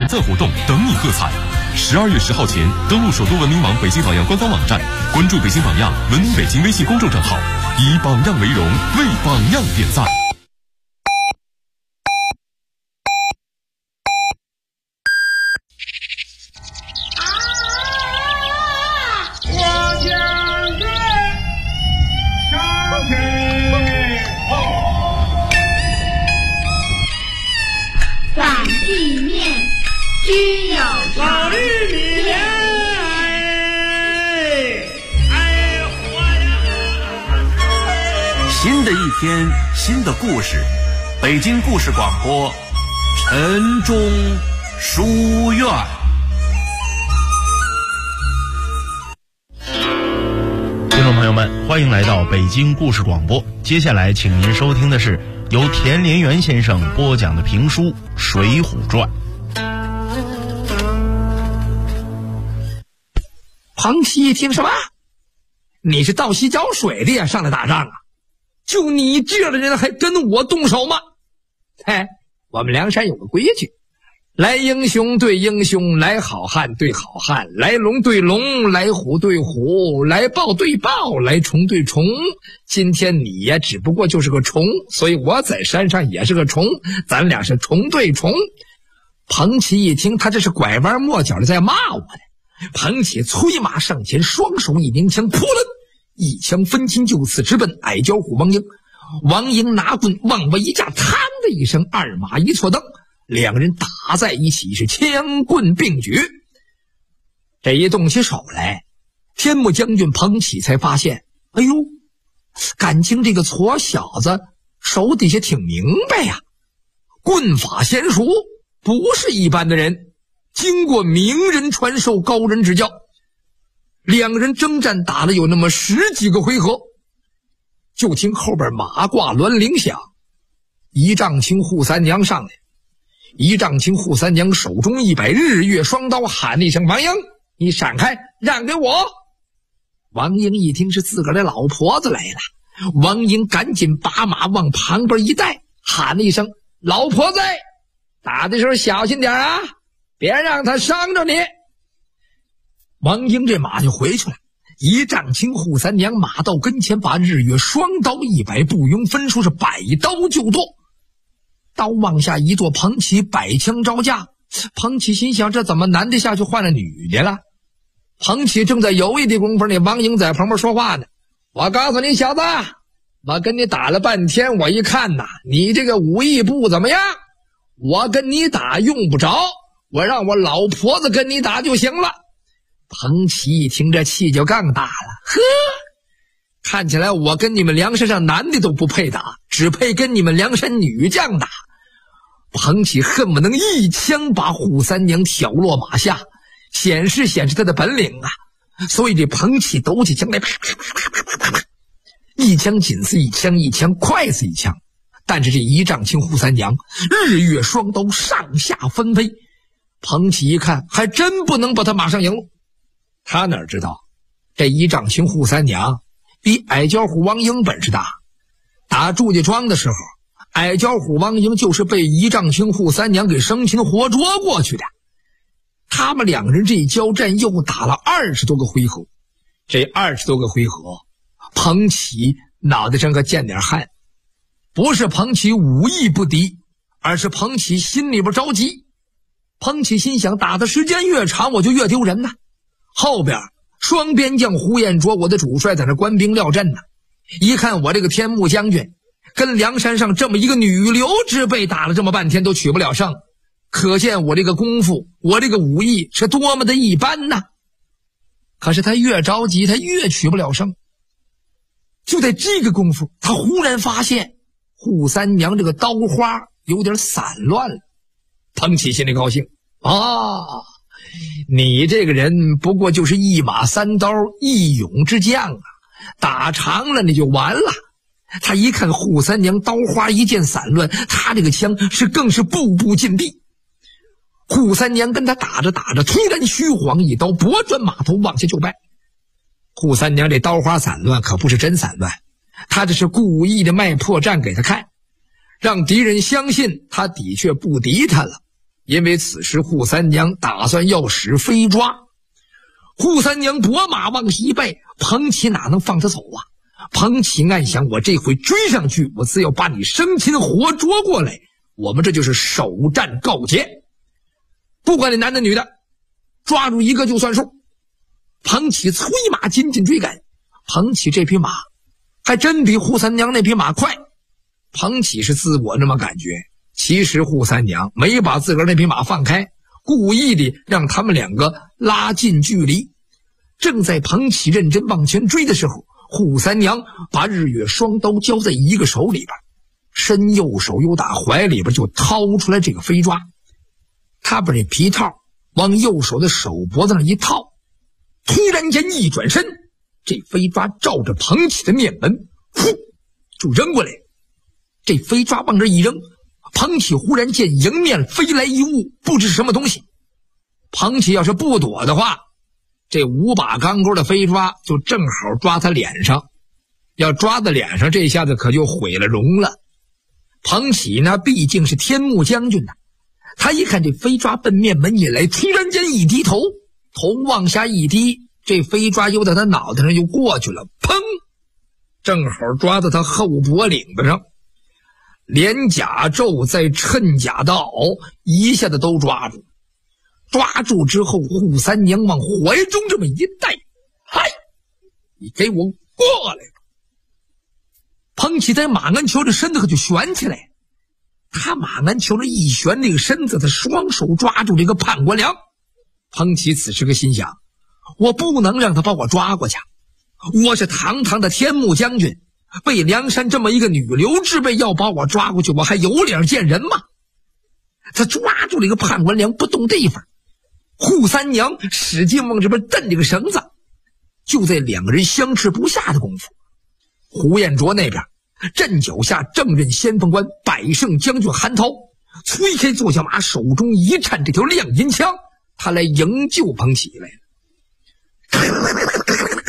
赞活动等你喝彩。12月10号前登录首都文明网北京榜样官方网站，关注北京榜样文明北京微信公众账号，以榜样为荣，为榜样点赞。 老绿米莲， 新的一天，新的故事，北京故事广播，晨钟书院。 听众朋友们，欢迎来到北京故事广播。接下来，请您收听的是由田连元先生播讲的评书《水浒传》。 彭琦一听什么？你是倒洗脚水的呀，上来打仗啊？就你这样的人还跟我动手吗？我们梁山有个规矩，来英雄对英雄，来好汉对好汉，来龙对龙，来虎对虎，来豹对豹，来虫对虫。今天你呀只不过就是个虫，所以我在山上也是个虫，咱俩是虫对虫。彭琦一听他这是拐弯抹角的在骂我呢。彭琦催马上前，双手一拧枪，扑棱一枪分金就刺，直奔矮脚虎王英。王英拿棍往外一架，嘡的一声，二马一错蹬，两人打在一起，是枪棍并举。这一动起手来，天目将军彭琦才发现，哎呦，感情这个矬小子手底下挺明白呀，棍法娴熟，不是一般的人。经过名人传授，高人指教，两人征战打了有那么10几个回合，就听后边马挂銮铃响，一丈青扈三娘上来，一丈青扈三娘手中一摆日月双刀，喊了一声：“王英，你闪开，让给我！”王英一听是自个儿的老婆子来了，王英赶紧把马往旁边一带，喊了一声：“老婆子，打的时候小心点啊，别让他伤着你。”王英这马就回去了，一丈青扈三娘马到跟前，把日月双刀一摆，不容分数，是摆刀就剁。刀往下一剁，彭琦摆枪招架。彭琦心想，这怎么男的下去换了女的了？彭琦正在犹豫的功夫，那王英在旁边说话呢：“我告诉你小子，我跟你打了半天，我一看呐，你这个武艺不怎么样，我跟你打用不着，我让我老婆子跟你打就行了。”彭琦一听这气就更大了，呵，看起来我跟你们梁山上男的都不配打，只配跟你们梁山女将打。彭琦恨不能一枪把扈三娘挑落马下，显示他的本领啊！所以这彭琦抖起枪来，啪啪啪啪啪啪啪，一枪紧似一枪，一枪快似一枪。但是这一丈青扈三娘日月双刀上下纷飞，彭琦一看还真不能把他马上赢了。他哪知道这一丈青扈三娘比矮脚虎王英本事大。打祝家庄的时候，矮脚虎王英就是被一丈青扈三娘给生擒活捉过去的。他们两人这一交战又打了20多个回合，这20多个回合，彭琦脑袋上可见点汗。不是彭琦武艺不敌，而是彭琦心里边着急。彭琦心想，打的时间越长我就越丢人呐。后边双边将胡彦卓，我的主帅在那官兵料阵呢，一看我这个天目将军跟梁山上这么一个女流之辈打了这么半天都取不了胜，可见我这个功夫，我这个武艺是多么的一般呐。可是他越着急，他越取不了胜。就在这个功夫，他忽然发现扈三娘这个刀花有点散乱了。彭琦心里高兴啊，你这个人不过就是一马三刀一勇之将啊，打长了你就完了。他一看扈三娘刀花一见散乱，他这个枪更是步步进逼。扈三娘跟他打着打着，突然虚晃一刀，拨转马头往下就败。扈三娘这刀花散乱可不是真散乱，他这是故意的卖破绽给他看，让敌人相信他的确不敌他了。 因为此时扈三娘打算要使飞抓。扈三娘拨马往西败，彭起哪能放他走啊？彭起暗想，我这回追上去，我只要把你生擒活捉过来，我们这就是首战告捷。不管你男的女的，抓住一个就算数。彭起催马紧紧追赶，彭起这匹马还真比扈三娘那匹马快。彭起是自我那么感觉，其实扈三娘没把自个儿那匹马放开，故意的让他们两个拉近距离。正在彭起认真往前追的时候，扈三娘把日月双刀交在一个手里边，伸右手又打怀里边就掏出来这个飞抓。他把这皮套往右手的手脖子上一套，突然间一转身，这飞抓照着彭起的面门呼就扔过来。这飞抓往这一扔，彭起忽然见迎面飞来一物，不知什么东西。彭起要是不躲的话，这5把钢钩的飞抓就正好抓他脸上，要抓在脸上，这下子可就毁了容了。彭起呢，毕竟是天目将军呐，他一看这飞抓奔面门一来，突然间一低头，头往下一低，这飞抓又在他脑袋上就过去了，砰，正好抓到他后脖领子上，连甲胄再衬甲的袄一下子都抓住。抓住之后，扈三娘往怀中这么一带，嗨，你给我过来！彭起在马鞍桥这身子可就悬起来，他马鞍桥这一悬，这个身子他双手抓住这个判官梁。彭起此时个心想，我不能让他把我抓过去，我是堂堂的天目将军，被梁山这么一个女流之辈要把我抓过去，我还有脸见人吗？他抓住了一个判官梁不动地方，扈三娘使劲往这边蹬这个绳子。就在两个人相持不下的功夫，胡彦卓那边阵脚下正任先锋官百胜将军韩涛催开坐下马，手中一颤这条亮银枪，他来营救彭起来了。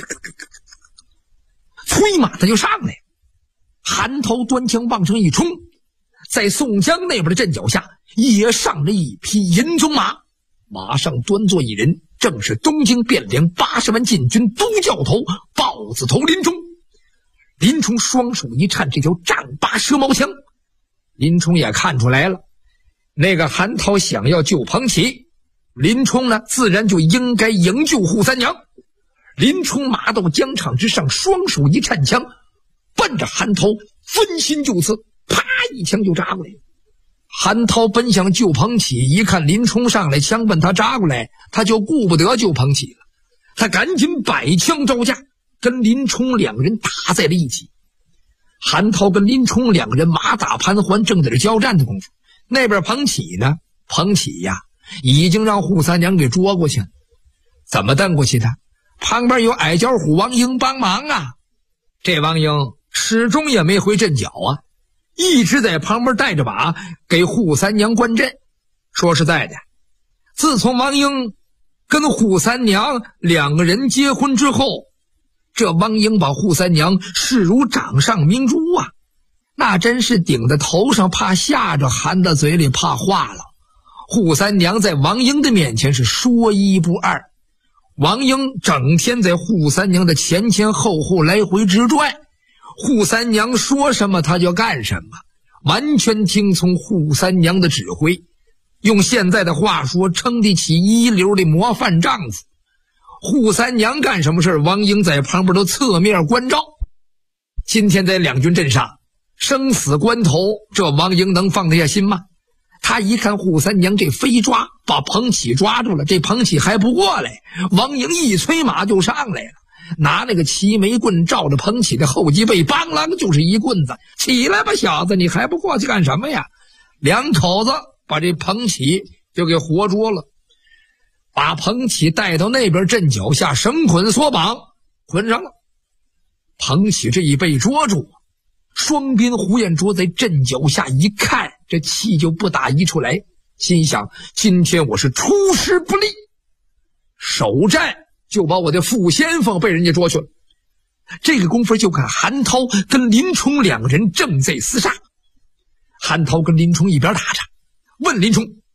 催马他就上来，韩涛端枪往上一冲，在宋江那边的阵脚下也上了一匹银鬃马，马上端坐一人，正是东京汴梁80万禁军都教头豹子头林冲。林冲双手一颤，这条丈八蛇矛枪，林冲也看出来了，那个韩涛想要救彭起，林冲呢自然就应该营救扈三娘。林冲马到疆场之上，双手一颤枪，奔着韩涛分心就刺，啪一枪就扎过来。韩涛本想救彭起，一看林冲上来枪奔他扎过来，他就顾不得救彭起了，他赶紧摆枪招架，跟林冲两个人打在了一起。韩涛跟林冲两个人马打盘桓，正在这交战的功夫，那边彭起呢，彭起呀已经让扈三娘给捉过去了。怎么蹬过去的？旁边有矮脚虎王英帮忙啊。这王英始终也没回阵脚啊，一直在旁边带着把给扈三娘观阵。说实在的，自从王英跟扈三娘两个人结婚之后，这王英把扈三娘视如掌上明珠啊，那真是顶在头上怕吓着，含在嘴里怕化了。扈三娘在王英的面前是说一不二，王英整天在扈三娘的前前后后来回直转，扈三娘说什么他就干什么，完全听从扈三娘的指挥。用现在的话说，称得起一流的模范丈夫。扈三娘干什么事，王英在旁边都侧面关照。今天在两军阵上生死关头，这王英能放得下心吗？他一看扈三娘这飞抓把彭起抓住了，这彭起还不过来，王英一催马就上来了，拿那个齐眉棍照着彭起的后脊背，梆啷就是一棍子。起来吧小子，你还不过去干什么呀？两口子把这彭起就给活捉了，把彭起带到那边阵脚下，绳捆索绑，捆上了。彭起这一被捉住，双边胡彦卓在阵脚下一看，这气就不打一处来，心想今天我是出师不利，首战就把我的副先锋被人家捉去了。这个功夫就看韩涛跟林冲两个人正在厮杀，韩涛跟林冲一边打着，问林冲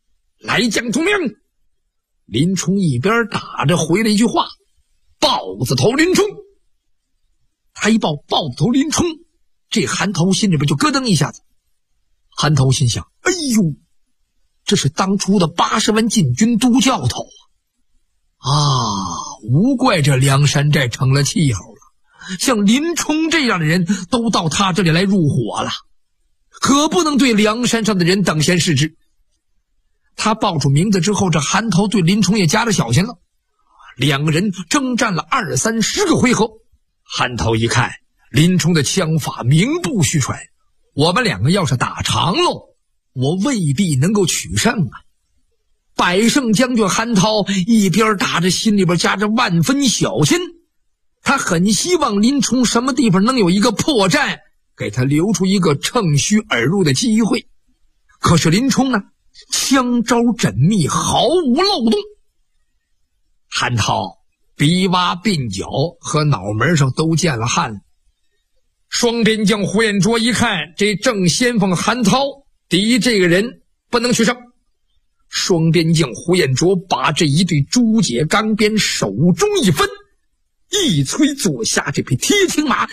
来将同名。林冲一边打着回了一句话：豹子头林冲。他一报豹子头林冲，这韩涛心里边就咯噔一下子。韩涛心想：哎呦，这是当初的80万禁军都教头啊！无怪这梁山寨成了气候了，像林冲这样的人都到他这里来入伙了，可不能对梁山上的人等闲视之。他报出名字之后，这韩涛对林冲也加了小心了。两个人征战了20-30个回合，韩涛一看林冲的枪法名不虚传，我们两个要是打长喽，我未必能够取胜啊。百胜将军韩涛一边打着，心里边夹着万分小心，他很希望林冲什么地方能有一个破绽，给他留出一个乘虚而入的机会。可是林冲呢，枪招缜密，毫无漏洞。韩涛鼻洼、鬓角和脑门上都见了汗了。双边将胡彦卓一看这正先锋韩涛，第一，这个人不能取胜。双边将胡彦卓把这一对朱节钢鞭手中一分，一催坐下这匹铁青马，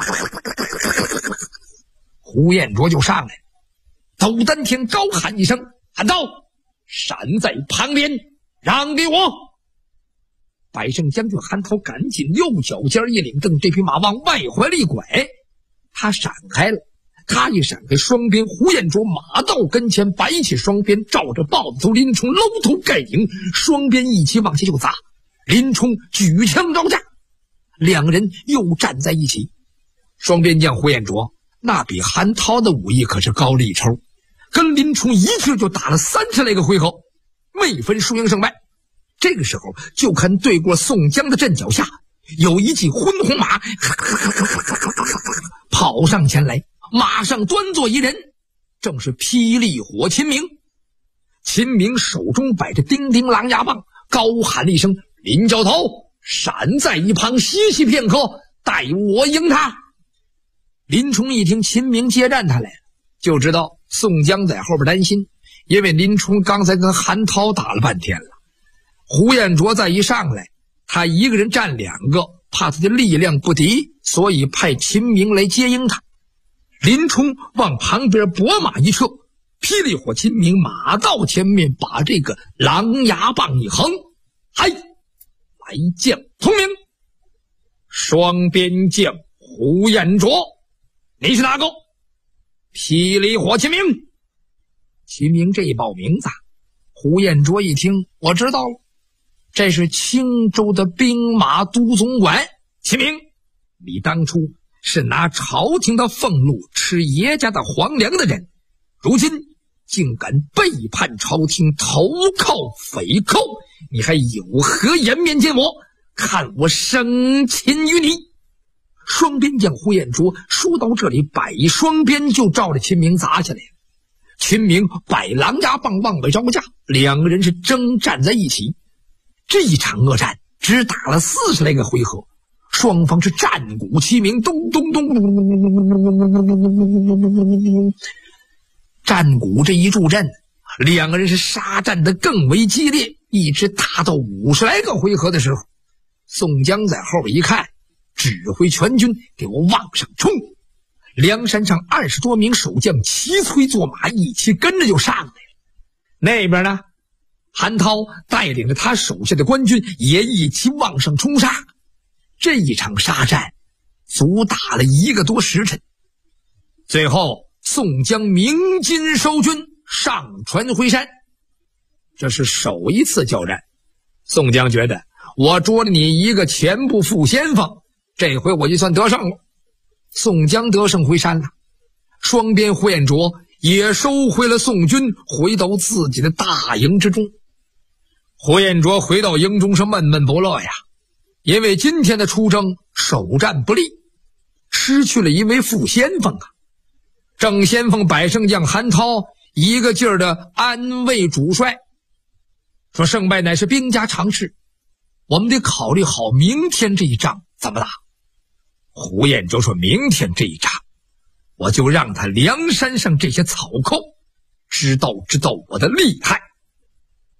胡彦卓就上来，斗丹田高喊一声：韩涛，闪在旁边，让给我！百胜将军韩涛赶紧右脚尖一领蹬，这匹马往外怀里一拐，他闪开了。他一闪开，双边胡彦卓马到跟前，摆起双鞭，照着豹子头林冲搂头盖顶，双鞭一起往下就砸。林冲举枪招架，两人又站在一起。双边将胡彦卓那比韩涛的武艺可是高了一筹，跟林冲一气就打了30来个回合，未分输赢胜败。这个时候就看对过宋江的阵脚下有一骑昏红马跑上前来，马上端坐一人，正是霹雳火秦明。秦明手中摆着叮叮狼牙棒，高喊了一声：林教头，闪在一旁歇息片刻，待我迎他。林冲一听秦明接战他来了，就知道宋江在后边担心，因为林冲刚才跟韩涛打了半天了。胡彦卓再一上来，他一个人战2个，怕他的力量不敌，所以派秦明来接应他。林冲往旁边拨马一撤，霹雳火秦明马到前面，把这个狼牙棒一横，嗨，来将同名。双边将胡彦卓，你是哪个？霹雳火秦明。秦明这一报名字，胡彦卓一听，我知道了，这是青州的兵马都总管秦明。你当初是拿朝廷的俸禄吃爷家的皇粮的人，如今竟敢背叛朝廷，投靠匪寇，你还有何颜面见我？看我生擒于你！双边将胡彦卓说到这里，摆双鞭就照着秦明砸下来了。秦明摆狼牙棒往外招架，两个人是征战在一起。这一场恶战只打了40来个回合，双方是战鼓齐鸣，咚咚咚，战鼓这一助阵，两个人是杀战得更为激烈，一直打到50来个回合的时候，宋江在后边一看，指挥全军给我往上冲。梁山上20多名守将齐催坐马，一起跟着就上来了。那边呢，韩涛带领着他手下的官军也一起往上冲杀。这一场杀战足打了1个多时辰，最后宋江鸣金收军，上船回山。这是首一次交战，宋江觉得我捉了你一个前部副先锋，这回我就算得胜了。宋江得胜回山了，双边胡彦卓也收回了宋军，回到自己的大营之中。胡彦卓回到营中是闷闷不乐呀，因为今天的出征首战不利，失去了一位副先锋啊。正先锋百胜将韩涛一个劲儿的安慰主帅，说胜败乃是兵家常事，我们得考虑好明天这一仗怎么打。胡彦卓说，明天这一仗我就让他梁山上这些草寇知道我的厉害，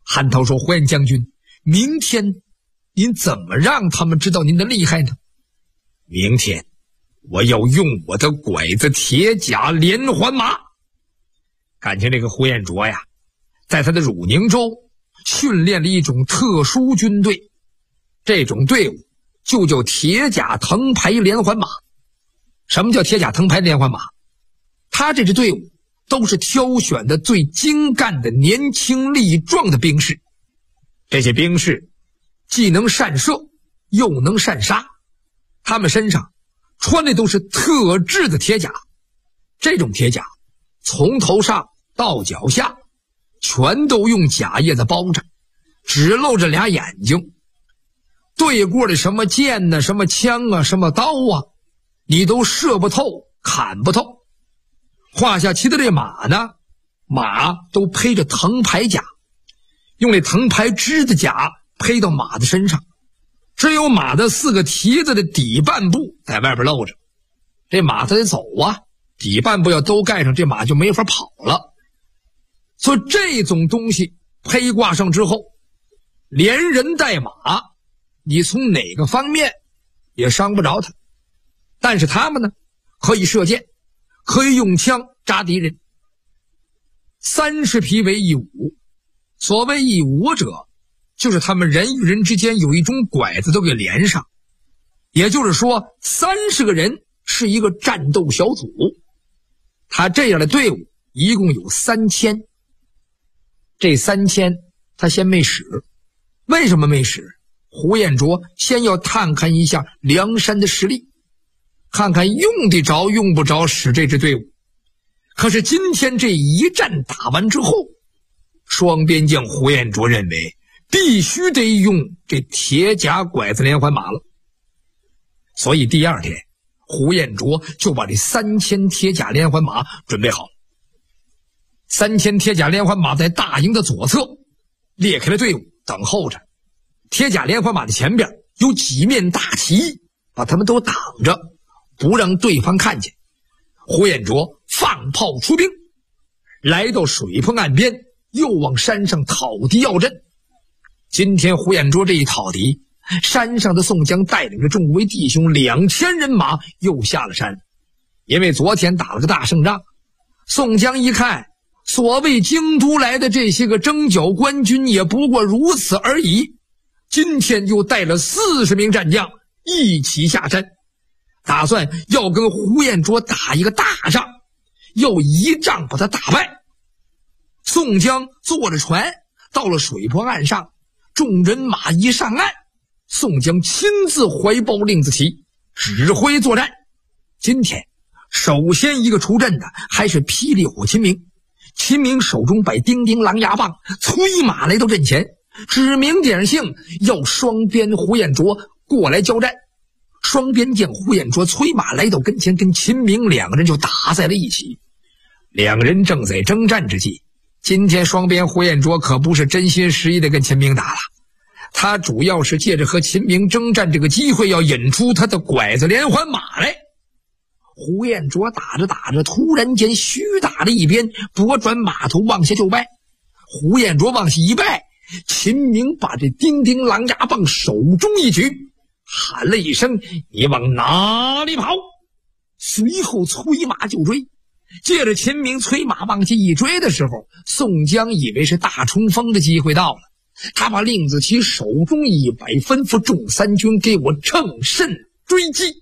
韩涛说，胡彦将军，明天您怎么让他们知道您的厉害呢？明天我要用我的拐子铁甲连环马。感情这个胡彦卓呀，在他的汝宁州训练了一种特殊军队，这种队伍就叫铁甲藤牌连环马。什么叫铁甲藤牌连环马？他这支队伍都是挑选的最精干的年轻力壮的兵士，这些兵士既能善射又能善杀，他们身上穿的都是特制的铁甲，这种铁甲从头上到脚下全都用甲叶子包着，只露着俩眼睛。对过的什么剑呢，什么枪啊，什么刀啊，你都射不透，砍不透。胯下骑的这马呢，马都披着藤牌甲，用这藤牌织的甲披到马的身上，只有马的4个蹄子的底半部在外边露着。这马它得走啊，底半部要都盖上，这马就没法跑了。所以这种东西披挂上之后，连人带马，你从哪个方面也伤不着他。但是他们呢，可以射箭，可以用枪扎敌人。30匹为一伍，所谓一伍者，就是他们人与人之间有一种拐子都给连上，也就是说30个人是一个战斗小组。他这样的队伍一共有3000，这3000他先没使。为什么没使？胡彦卓先要探看一下梁山的实力，看看用得着用不着使这支队伍。可是今天这一战打完之后，双边将胡彦卓认为必须得用这铁甲拐子连环马了。所以第二天，胡彦卓就把这3000铁甲连环马准备好。3000铁甲连环马在大营的左侧列开了队伍等候着，铁甲连环马的前边有几面大旗把他们都挡着，不让对方看见。胡彦卓放炮出兵，来到水泊岸边，又往山上讨敌要阵。今天胡彦卓这一讨敌，山上的宋江带领着众位弟兄2000人马又下了山。因为昨天打了个大胜仗，宋江一看所谓京都来的这些个征剿官军也不过如此而已，今天又带了40名战将一起下山，打算要跟胡彦卓打一个大仗，要一仗把他打败。宋江坐着船到了水泊岸上，众人马一上岸，宋江亲自怀抱令子旗指挥作战。今天首先一个出阵的还是霹雳火秦明，秦明手中摆叮叮狼牙棒，催马来到阵前，指名点姓要双边胡彦卓过来交战。双边将胡彦卓催马来到跟前，跟秦明两个人就打在了一起。两个人正在征战之际，今天双边胡彦卓可不是真心实意的跟秦明打了，他主要是借着和秦明征战这个机会，要引出他的拐子连环马来。胡彦卓打着打着，突然间虚打了一边，拨转马头往下就拜。胡彦卓往下一拜，秦明把这叮叮狼牙棒手中一举，喊了一声：“你往哪里跑？”随后催马就追。借着秦明催马往前一追的时候，宋江以为是大冲锋的机会到了，他把令子旗手中一摆，吩咐众三军给我乘胜追击。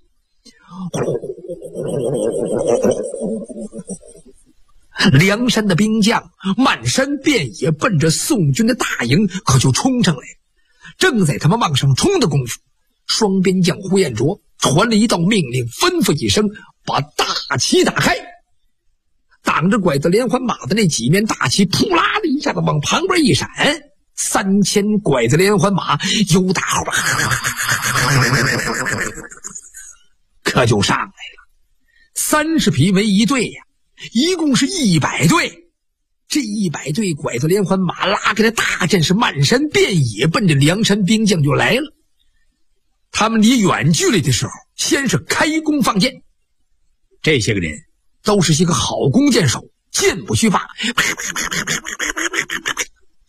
梁山的兵将漫山遍野奔着宋军的大营可就冲上来。正在他们往上冲的功夫，双边将胡彦卓传了一道命令，吩咐一声，把大旗打开。挡着拐子连环马的那几面大旗扑啦的一下子往旁边一闪，3000拐子连环马由大后边可就上来了。30匹为一队呀，一共是100队。这100队拐子连环马拉开的大阵，是漫山遍野奔着梁山兵将就来了。他们离远距离的时候，先是开弓放箭。这些个人都是些个好弓箭手，箭不虚发，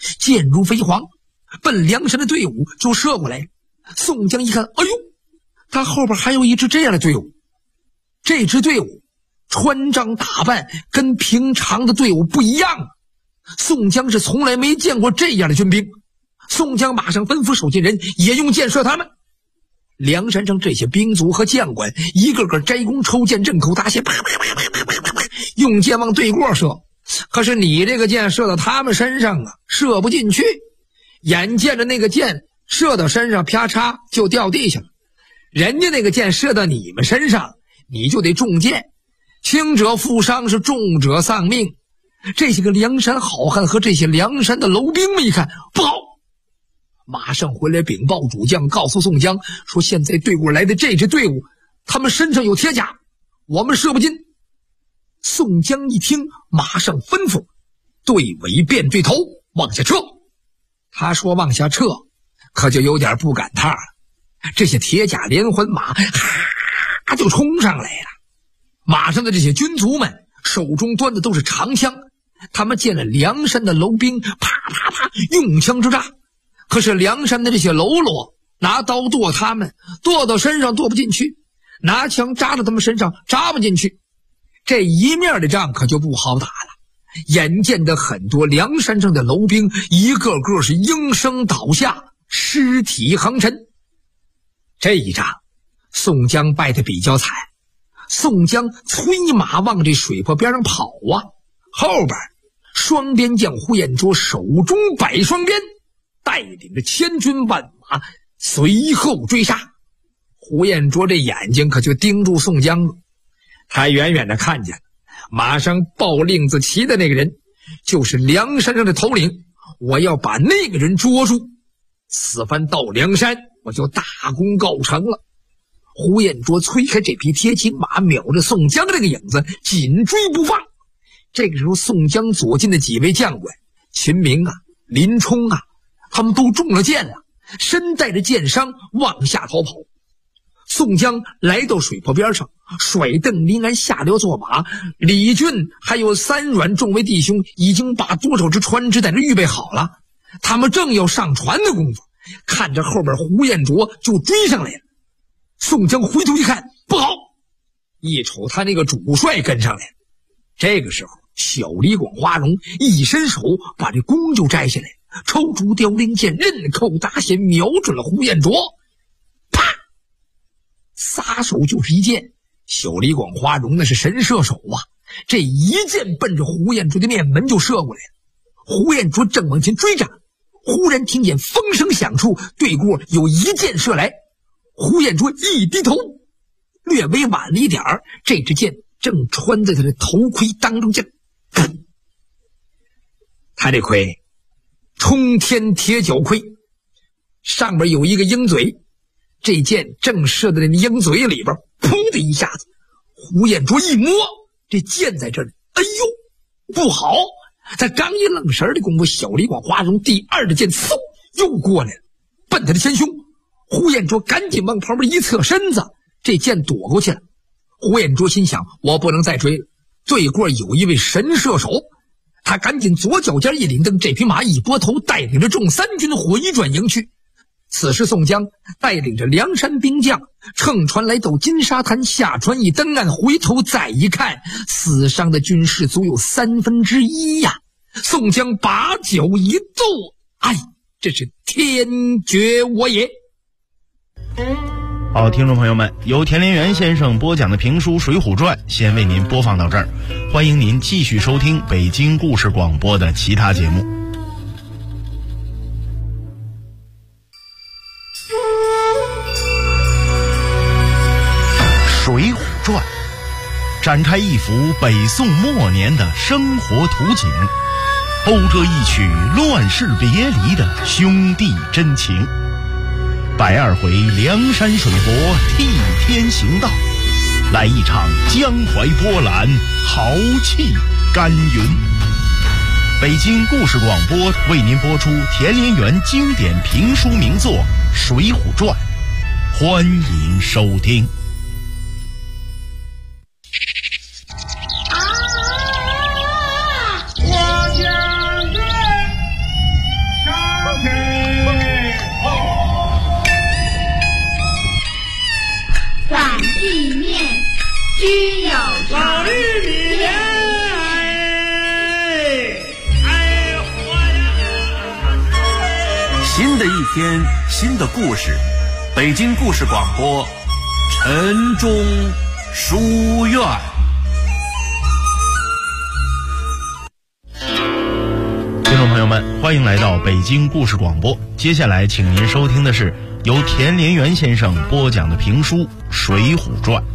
箭如飞蝗，奔梁山的队伍就射过来了。宋江一看，哎呦，他后边还有一支这样的队伍。这支队伍穿trang打扮跟平常的队伍不一样啊！宋江是从来没见过这样的军兵。宋江马上吩咐手下人也用箭射他们。梁山上这些兵卒和将官一个个摘弓抽箭，阵口打血，啪啪啪啪啪啪啪啪，用箭往对过射。可是你这个箭射到他们身上啊，射不进去。眼见着那个箭射到身上，啪嚓就掉地下了。人家那个箭射到你们身上，你就得中箭，轻者负伤，是重者丧命。这些个梁山好汉和这些梁山的楼兵们一看不好，马上回来禀报主将，告诉宋江说，现在对过来的这支队伍，他们身上有铁甲，我们射不进。宋江一听，马上吩咐队尾变对头往下撤。他说往下撤，可就有点不赶趟了。这些铁甲连环马就冲上来了。马上的这些军卒们手中端的都是长枪，他们见了梁山的楼兵，啪啪啪用枪之炸。可是梁山的这些喽啰拿刀剁他们，剁到身上剁不进去，拿枪扎到他们身上扎不进去。这一面的仗可就不好打了。眼见的很多梁山上的楼兵一个个是应声倒下，尸体横陈。这一仗宋江败得比较惨。宋江催马往这水泊边上跑啊，后边双边将呼延灼手中摆双鞭，带领着千军万马随后追杀。呼延灼这眼睛可就盯住宋江了，他远远的看见了马上抱令子骑的那个人，就是梁山上的头领，我要把那个人捉住，此番到梁山我就大功告成了。呼延灼催开这匹铁骑马，瞄着宋江这个影子紧追不放。这个时候宋江左近的几位将官秦明啊、林冲啊，他们都中了箭了，身带着箭伤往下逃跑。宋江来到水泊边上，甩蹬林安下溜坐马，李俊还有三阮众位弟兄已经把多少只船只在这预备好了。他们正要上船的功夫，看着后边呼延灼就追上来了。宋江回头一看，不好，一瞅他那个主帅跟上来了。这个时候小李广花荣一伸手把这弓就摘下来，抽出凋零剑，刃扣搭弦，瞄准了呼延灼，啪，撒手就是一箭。小李广花荣那是神射手啊，这一箭奔着呼延灼的面门就射过来了。呼延灼正往前追着，忽然听见风声响处，对过有一箭射来。呼延灼一低头，略微晚了一点儿，这支箭正穿在他的头盔当中去。他这盔冲天铁角盔，上边有一个鹰嘴，这箭正射在那鹰嘴里边，噗的一下子，呼延灼一摸，这箭在这里，哎呦，不好！他刚一愣神的功夫，小李广花荣第二的箭嗖又过来了，奔他的前胸。呼延灼赶紧往旁边一侧身子，这箭躲过去了。呼延灼心想，我不能再追了，对过有一位神射手。他赶紧左脚尖一领蹬，这匹马一拨头，带领着众三军回转营去。此时宋江带领着梁山兵将乘船来到金沙滩，下船一登岸，回头再一看，死伤的军士足有1/3呀。宋江把脚一跺，哎，这是天绝我也。 好，听众朋友们，由田连元先生播讲的评书《水浒传》先为您播放到这儿，欢迎您继续收听北京故事广播的其他节目。《水浒传》展开一幅北宋末年的生活图景，勾勒一曲乱世别离的兄弟真情。120回梁山水泊替天行道，来一场江淮波澜，豪气干云。北京故事广播为您播出田连元经典评书名作《水浒传》，欢迎收听。 新的一天，新的故事，北京故事广播，陈忠书院。 听众朋友们，欢迎来到北京故事广播。接下来请您收听的是由田连元先生播讲的评书《水浒传》。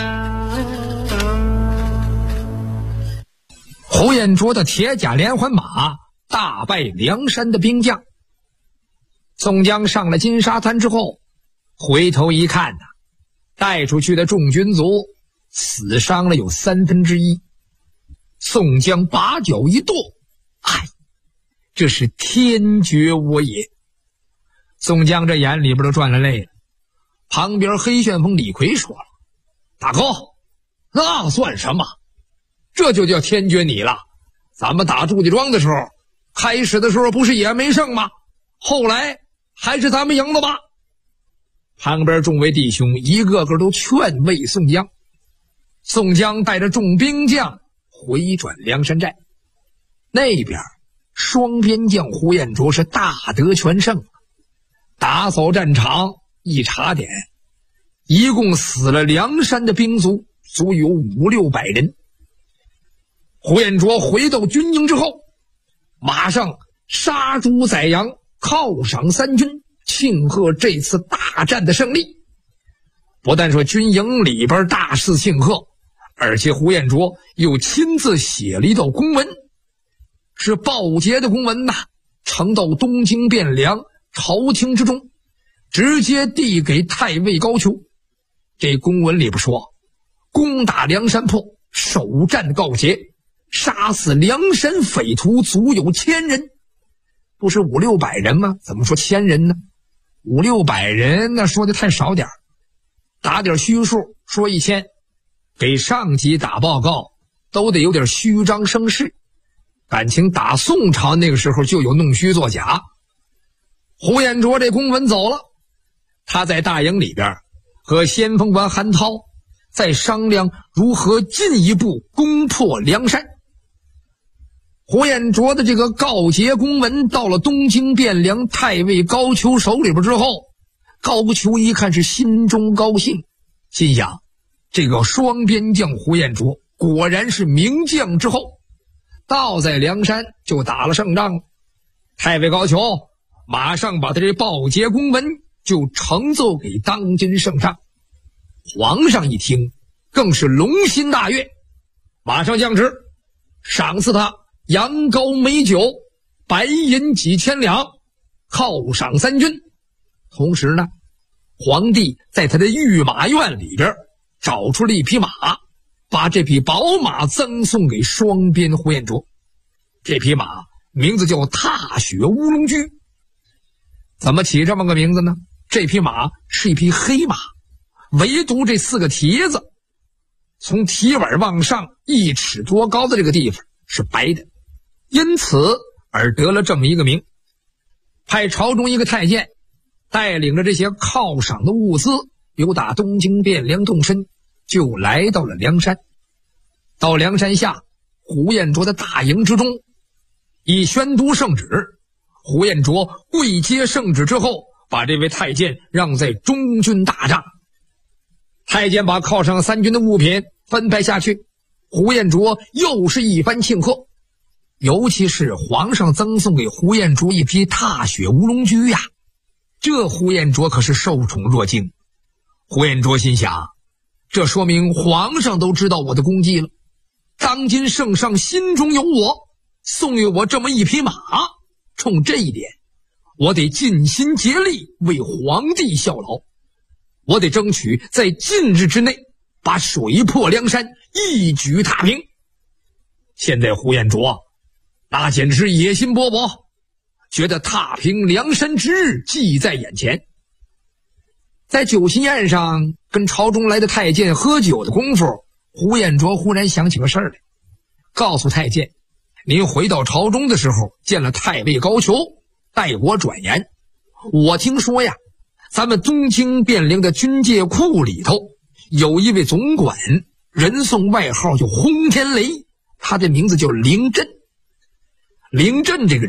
胡彦卓的铁甲连环马大败梁山的兵将。宋江上了金沙滩之后，回头一看带出去的众军卒死伤了有1/3。宋江把脚一跺，这是天绝我也。宋江这眼里边都转了泪了。旁边黑旋风李逵说了：“大哥，那算什么？这就叫天绝你了。咱们打祝家庄的时候，开始的时候不是也没胜吗？后来还是咱们赢了吧？”旁边众位弟兄一个个都劝慰宋江。宋江带着众兵将回转梁山寨。那边双边将胡彦卓是大得全胜，打扫战场一查点，一共死了梁山的兵卒足有500-600人。胡彦卓回到军营之后，马上杀猪宰羊，犒赏三军，庆贺这次大战的胜利。不但说军营里边大肆庆贺，而且胡彦卓又亲自写了一道公文，是报捷的公文呈到东京汴梁朝廷之中，直接递给太尉高俅。这公文里边说，攻打梁山泊，首战告捷，杀死梁山匪徒足有1000人。不是500-600人吗？怎么说1000人呢？500-600人那说的太少点，打点虚数说1000，给上级打报告都得有点虚张声势。感情打宋朝那个时候就有弄虚作假。胡彦卓这公文走了，他在大营里边和先锋官韩涛在商量如何进一步攻破梁山。胡彦卓的这个告捷公文到了东京汴梁太尉高俅手里边之后，高俅一看是心中高兴，心想这个双边将胡彦卓果然是名将之后，到在梁山就打了胜仗。太尉高俅马上把他这报捷公文就呈奏给当今圣上。皇上一听更是龙心大悦，马上降旨赏赐他羊羔美酒，白银几千两，犒赏三军。同时呢，皇帝在他的御马院里边找出了一匹马，把这匹宝马赠送给双边胡彦卓。这匹马名字叫踏雪乌龙驹。怎么起这么个名字呢？这匹马是一匹黑马，唯独这4个蹄子从蹄尾往上1尺多高的这个地方是白的，因此而得了这么一个名。派朝中一个太监带领着这些犒赏的物资，由打东京汴梁动身，就来到了梁山。到梁山下胡彦卓的大营之中，已宣读圣旨。胡彦卓跪接圣旨之后，把这位太监让在中军大帐。太监把犒赏三军的物品分派下去，胡彦卓又是一番庆贺。尤其是皇上赠送给胡彦卓一匹踏雪乌龙驹呀，这胡彦卓可是受宠若惊。胡彦卓心想，这说明皇上都知道我的功绩了，当今圣上心中有我，送给我这么一匹马，冲这一点我得尽心竭力为皇帝效劳，我得争取在近日之内把水泊梁山一举踏平。现在胡彦卓那简直是野心勃勃，觉得踏平梁山之日近在眼前。在酒席宴上跟朝中来的太监喝酒的功夫，胡彦卓忽然想起个事儿来，告诉太监，您回到朝中的时候见了太尉高俅，代我转言，我听说呀，咱们东京汴梁的军械库里头有一位总管，人送外号叫轰天雷，他的名字叫凌震。凌震这个人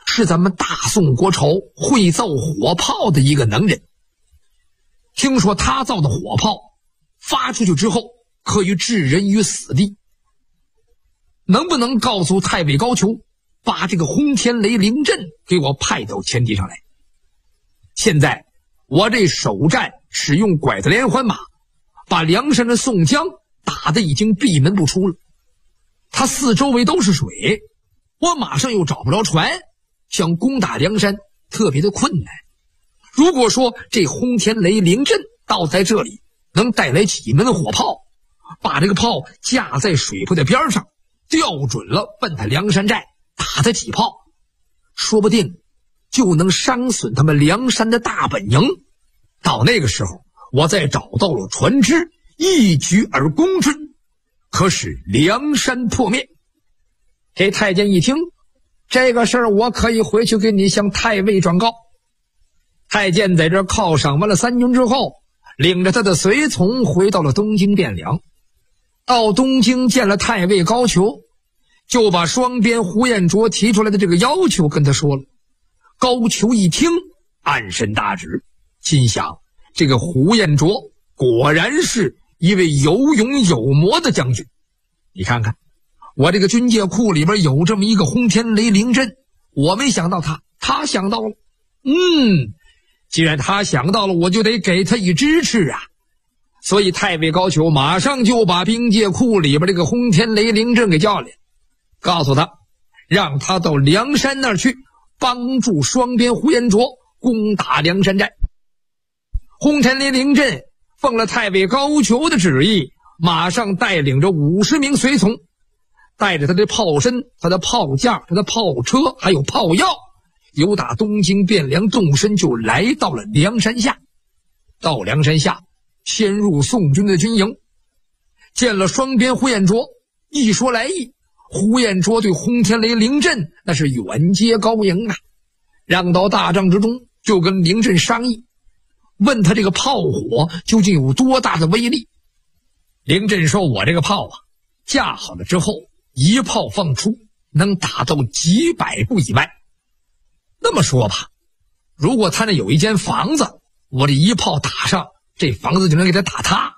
是咱们大宋国朝会造火炮的一个能人。听说他造的火炮发出去之后可以置人于死地。能不能告诉太尉高俅，把这个轰天雷灵阵给我派到前地上来？现在我这首战使用拐子连环马，把梁山的宋江打得已经闭门不出了。他四周围都是水，我马上又找不着船，想攻打梁山特别的困难。如果说这轰天雷灵阵倒在这里，能带来几门火炮，把这个炮架在水泊的边上，调准了奔他梁山寨，打他几炮，说不定就能伤损他们梁山的大本营。到那个时候，我再找到了船只，一举而攻之，可使梁山破灭。这太监一听，这个事儿我可以回去给你向太尉转告。太监在这犒赏完了三军之后，领着他的随从回到了东京汴梁。到东京见了太尉高俅，就把双边胡彦卓提出来的这个要求跟他说了。高俅一听，暗身大指，心想这个胡彦卓果然是一位有勇有谋的将军。你看看我这个军械库里边有这么一个轰天雷灵阵，我没想到他想到了。既然他想到了，我就得给他以支持啊。所以太尉高俅马上就把兵械库里边这个轰天雷灵阵给叫来，告诉他让他到梁山那儿去帮助双边胡彦卓攻打梁山寨。轰天雷灵阵奉了太尉高俅的旨意，马上带领着50名随从，带着他的炮身、他的炮架、他的炮车还有炮药，由打东京汴梁动身就来到了梁山下。到梁山下，先入宋军的军营，见了双边胡彦卓，一说来意。胡彦卓对轰天雷灵阵那是远接高迎啊，让到大帐之中，就跟灵阵商议，问他这个炮火究竟有多大的威力。灵阵说，我这个炮啊，架好了之后，一炮放出能打到几百步以外。那么说吧，如果他那有一间房子，我这一炮打上，这房子就能给他打塌。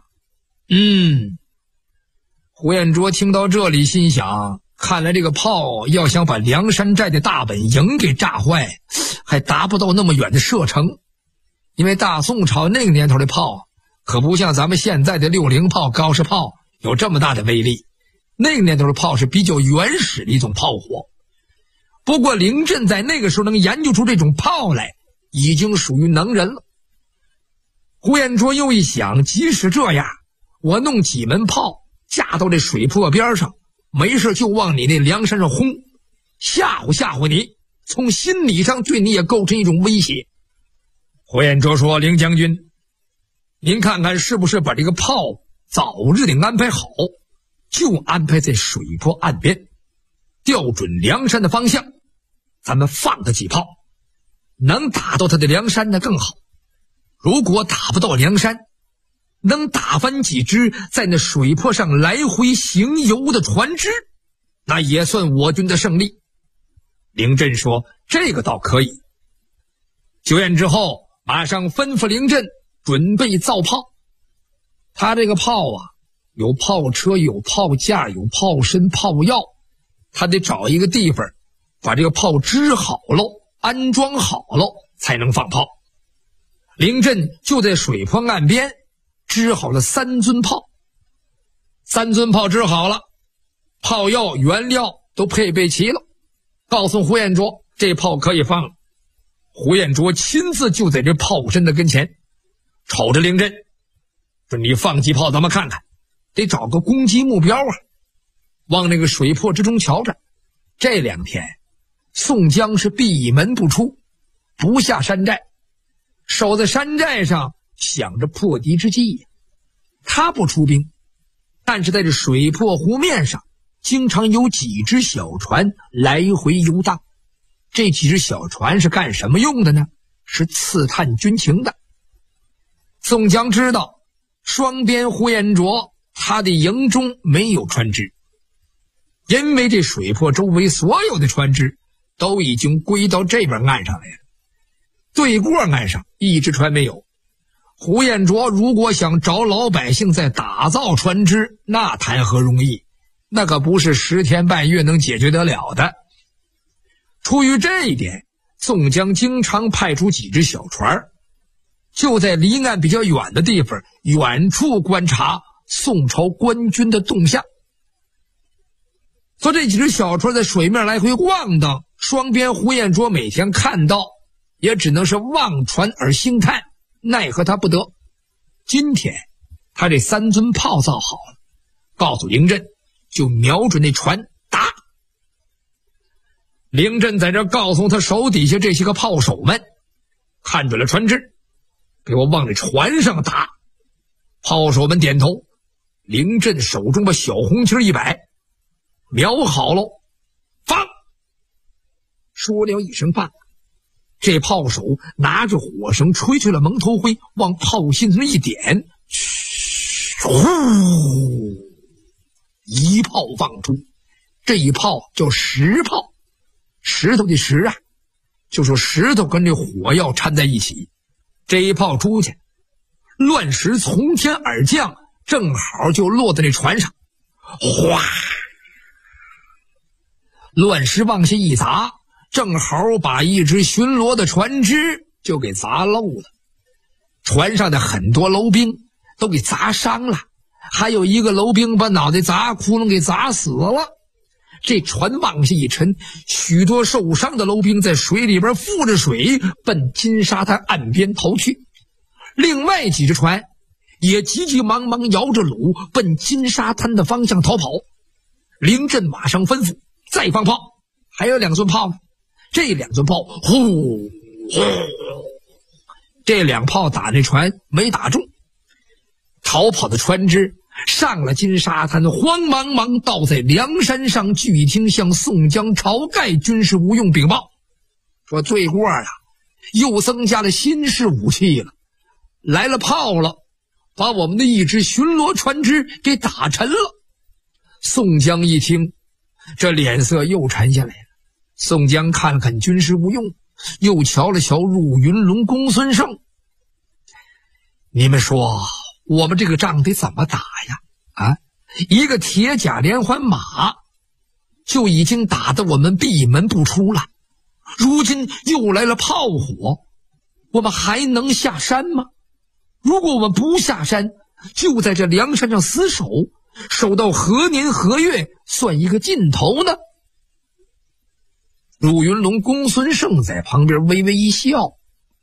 胡彦卓听到这里心想，看来这个炮要想把梁山寨的大本营给炸坏，还达不到那么远的射程。因为大宋朝那个年头的炮可不像咱们现在的60炮、高射炮有这么大的威力，那个年头的炮是比较原始的一种炮火。不过灵阵在那个时候能研究出这种炮来，已经属于能人了。胡彦卓又一想，即使这样，我弄几门炮架到这水泊边上，没事就往你那梁山上轰，吓唬吓唬你，从心理上对你也构成一种威胁。胡彦卓说，凌将军，您看看是不是把这个炮早日得安排好，就安排在水泊岸边，调准梁山的方向，咱们放他几炮，能打到他的梁山那更好。如果打不到梁山，能打翻几只在那水泊上来回行游的船只，那也算我军的胜利。凌阵说，这个倒可以。酒宴之后，马上吩咐凌阵准备造炮。他这个炮啊，有炮车、有炮架、有炮身、炮药，他得找一个地方把这个炮支好了，安装好了，才能放炮。凌阵就在水泊岸边支好了3尊炮。3尊炮支好了，炮药原料都配备齐了，告诉胡彦卓这炮可以放了。胡彦卓亲自就在这炮身的跟前，瞅着凌阵说，你放几炮咱们看看，得找个攻击目标啊。往那个水泊之中瞧着，这2天宋江是闭门不出，不下山寨，守在山寨上想着破敌之计呀。他不出兵，但是在这水泊湖面上经常有几只小船来回游荡。这几只小船是干什么用的呢？是刺探军情的。宋江知道双边胡彦卓他的营中没有船只，因为这水泊周围所有的船只都已经归到这边岸上来了。对过岸上一只船没有。胡彦卓如果想找老百姓再打造船只，那谈何容易，那可不是10天半月能解决得了的。出于这一点，宋江经常派出几只小船，就在离岸比较远的地方远处观察宋朝官军的动向。说这几只小船在水面来回晃荡，双边胡彦卓每天看到也只能是望船而兴叹，奈何他不得。今天他这3尊炮造好了，告诉凌震就瞄准那船打。凌震在这告诉他手底下这些个炮手们，看准了船只，给我往这船上打。炮手们点头，凌震手中把小红旗一摆，瞄好喽，放！说了一声放，这炮手拿着火绳吹吹了蒙头灰，往炮心上一点，呼，一炮放出。这一炮叫石炮，石头的石啊，就说石头跟这火药掺在一起。这一炮出去，乱石从天而降，正好就落在这船上，哗！乱石往下一砸，正好把一只巡逻的船只就给砸漏了。船上的很多楼兵都给砸伤了，还有一个楼兵把脑袋砸窟窿给砸死了。这船往下一沉，许多受伤的楼兵在水里边覆着水奔金沙滩岸边逃去。另外几只船也急急忙忙摇着橹奔金沙滩的方向逃跑。凌震马上吩咐再放炮，还有2尊炮呢。这2尊炮呼呼，这2炮打那船没打中。逃跑的船只上了金沙滩，慌忙忙倒在梁山上聚听向宋江、晁盖军事无用禀报，说罪过啊，又增加了新式武器了，来了炮了，把我们的一支巡逻船只给打沉了。宋江一听，这脸色又沉下来了。宋江看了看军师吴用，又瞧了瞧入云龙公孙胜，你们说我们这个仗得怎么打呀？啊，一个铁甲连环马就已经打得我们闭门不出了，如今又来了炮火，我们还能下山吗？如果我们不下山，就在这梁山上死守，守到何年何月算一个尽头呢？入云龙公孙胜在旁边微微一笑，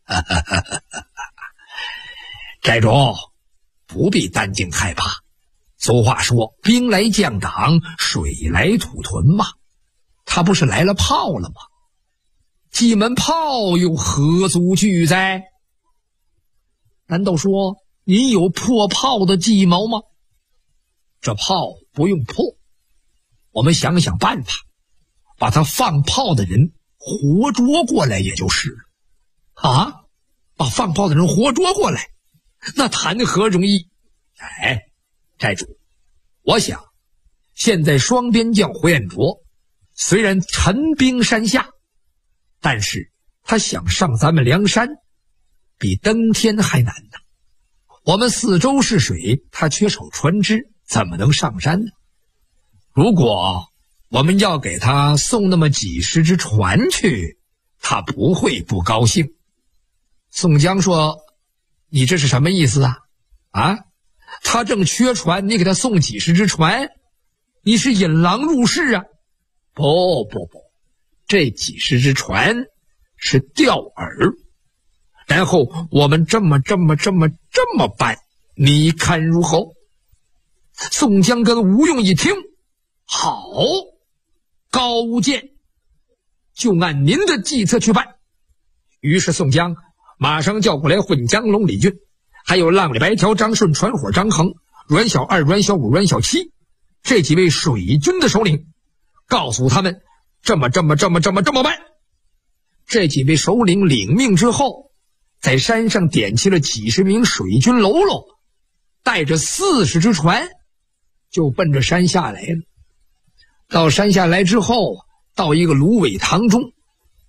寨主不必担惊害怕，俗话说兵来将挡，水来土屯嘛，他不是来了炮了吗？几门炮又何足惧哉？难道说你有破炮的计谋吗？这炮不用破，我们想想办法，把他放炮的人活捉过来也就是了。啊，把放炮的人活捉过来，那谈何容易？哎，寨主，我想现在双边将胡彦卓虽然陈兵山下，但是他想上咱们梁山比登天还难呢。我们四周是水，他缺少船只，怎么能上山呢？如果我们要给他送那么几十只船去，他不会不高兴。宋江说，你这是什么意思啊？啊，他正缺船，你给他送几十只船，你是引狼入室啊？不，这几十只船是钓饵，然后我们这么办，你看如何？宋江跟吴用一听，好，高见，就按您的计策去办。于是宋江马上叫过来混江龙李俊，还有浪里白条张顺、传火张衡、阮小二、阮小五、阮小七这几位水军的首领，告诉他们这么办。这几位首领领命之后，在山上点起了几十名水军喽啰，带着40只船就奔着山下来了。到山下来之后，到一个芦苇塘中，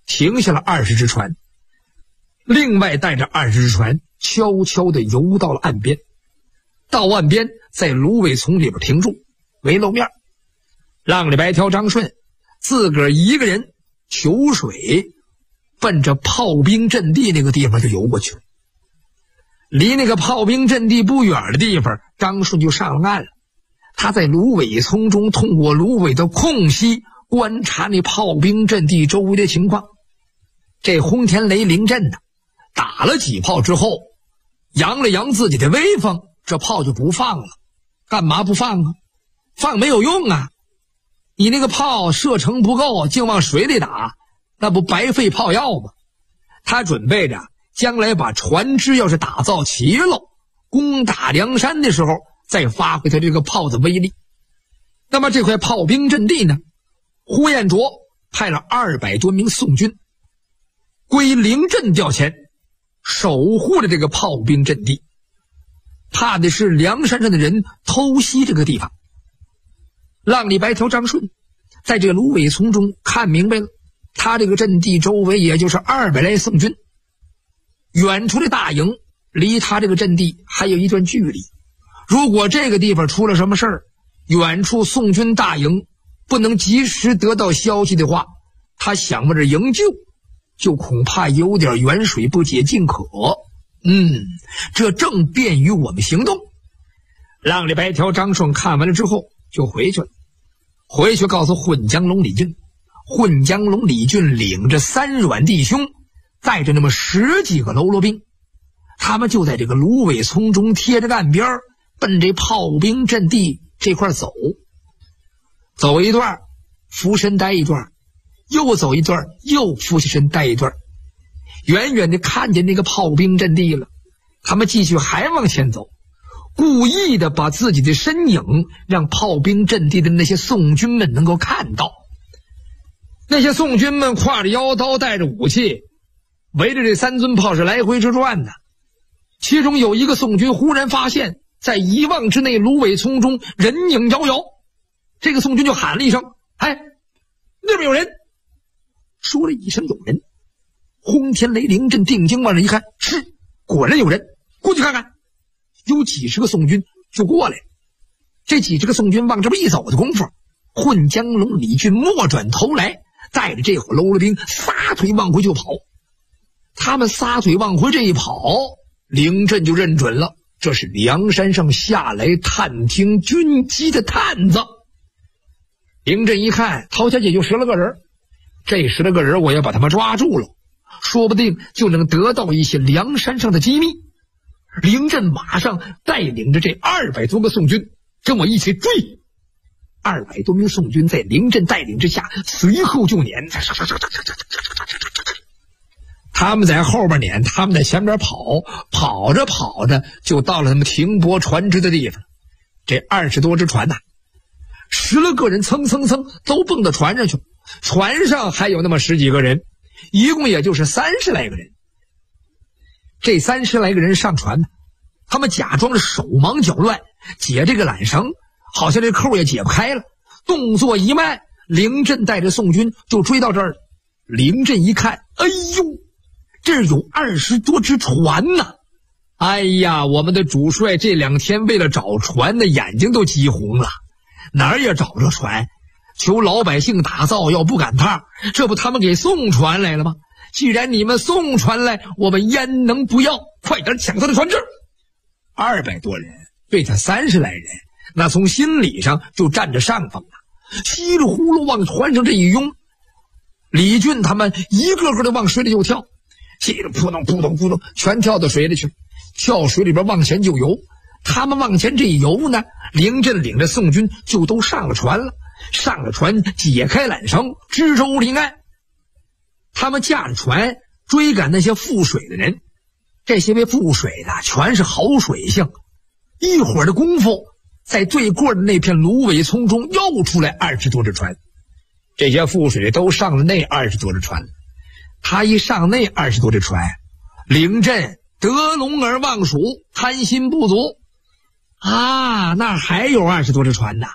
停下了20只船，另外带着20只船悄悄地游到了岸边。到岸边，在芦苇丛里边停住，没露面。浪里白条张顺自个儿一个人求水，奔着炮兵阵地那个地方就游过去了。离那个炮兵阵地不远的地方，张顺就上了岸了。他在芦苇丛中通过芦苇的空隙观察那炮兵阵地周围的情况。这轰天雷凌阵呢，打了几炮之后，扬了扬自己的威风，这炮就不放了。干嘛不放啊？放没有用啊！你那个炮射程不够，净往水里打，那不白费炮药吗？他准备着将来把船只要是打造齐了，攻打梁山的时候再发挥他这个炮的威力。那么这块炮兵阵地呢，呼延灼派了200多名宋军归灵阵调遣，守护着这个炮兵阵地，怕的是梁山上的人偷袭这个地方。浪里白条张顺在这个芦苇丛中看明白了，他这个阵地周围也就是200来宋军，远处的大营离他这个阵地还有一段距离。如果这个地方出了什么事儿，远处宋军大营不能及时得到消息的话，他想往这营救，就恐怕有点远水不解近渴。这正便于我们行动。浪里白条张顺看完了之后就回去了，回去告诉混江龙李俊。混江龙李俊领着3阮弟兄，带着那么10几个喽啰兵，他们就在这个芦苇丛中贴着岸边，奔这炮兵阵地这块走。走一段，俯身待一段，又走一段，又俯下身待一段。远远的看见那个炮兵阵地了，他们继续还往前走，故意的把自己的身影让炮兵阵地的那些宋军们能够看到。那些宋军们挎着腰刀，带着武器，围着这3尊炮是来回直转的。其中有一个宋军忽然发现，在1望之内芦苇丛中人影摇摇，这个宋军就喊了一声：“哎，那边有人！”说了一声有人，轰天雷凌阵定睛往这一看，是，果然有人，过去看看。有几十个宋军就过来。这几十个宋军往这边一走的功夫，混江龙李俊莫转头来，带着这伙喽啰兵撒腿往回就跑。他们撒腿往回这一跑，凌阵就认准了，这是梁山上下来探听军机的探子。凌阵一看，陶家也就10来个人，这10来个人我要把他们抓住了，说不定就能得到一些梁山上的机密。凌阵马上带领着这200多个宋军跟我一起追。200多名宋军在凌阵带领之下随后就撵，他们在后边撵，他们在前边跑，跑着跑着就到了他们停泊船只的地方。这20多只船呐，10来个人蹭蹭蹭都蹦到船上去，船上还有那么10几个人，一共也就是30来个人。这30来个人上船，他们假装着手忙脚乱，解这个缆绳，好像这扣也解不开了，动作一慢，凌阵带着宋军就追到这儿了。凌阵一看，哎呦，这儿有20多只船呢！哎呀，我们的主帅这2天为了找船的眼睛都急红了，哪儿也找不着船，求老百姓打造要不赶趟，这不他们给送船来了吗？既然你们送船来，我们焉能不要？快点抢他的船只！200多人对他30来人，那从心理上就占着上风了，稀里呼噜往船上这一拥，李俊他们一个个的往水里就跳，稀里扑通扑通扑通，全跳到水里去，跳水里边往前就游。他们往前这一游呢，凌阵领着宋军就都上了船了，上了船，解开缆绳，支舟离岸。他们驾着船追赶那些覆水的人，这些被覆水的全是好水性。一会儿的功夫，在对过的那片芦苇丛中又出来20多只船，这些覆水的都上了那20多只船了。他一上那20多只船，凌阵得陇而忘蜀，贪心不足啊，那还有20多只船呢，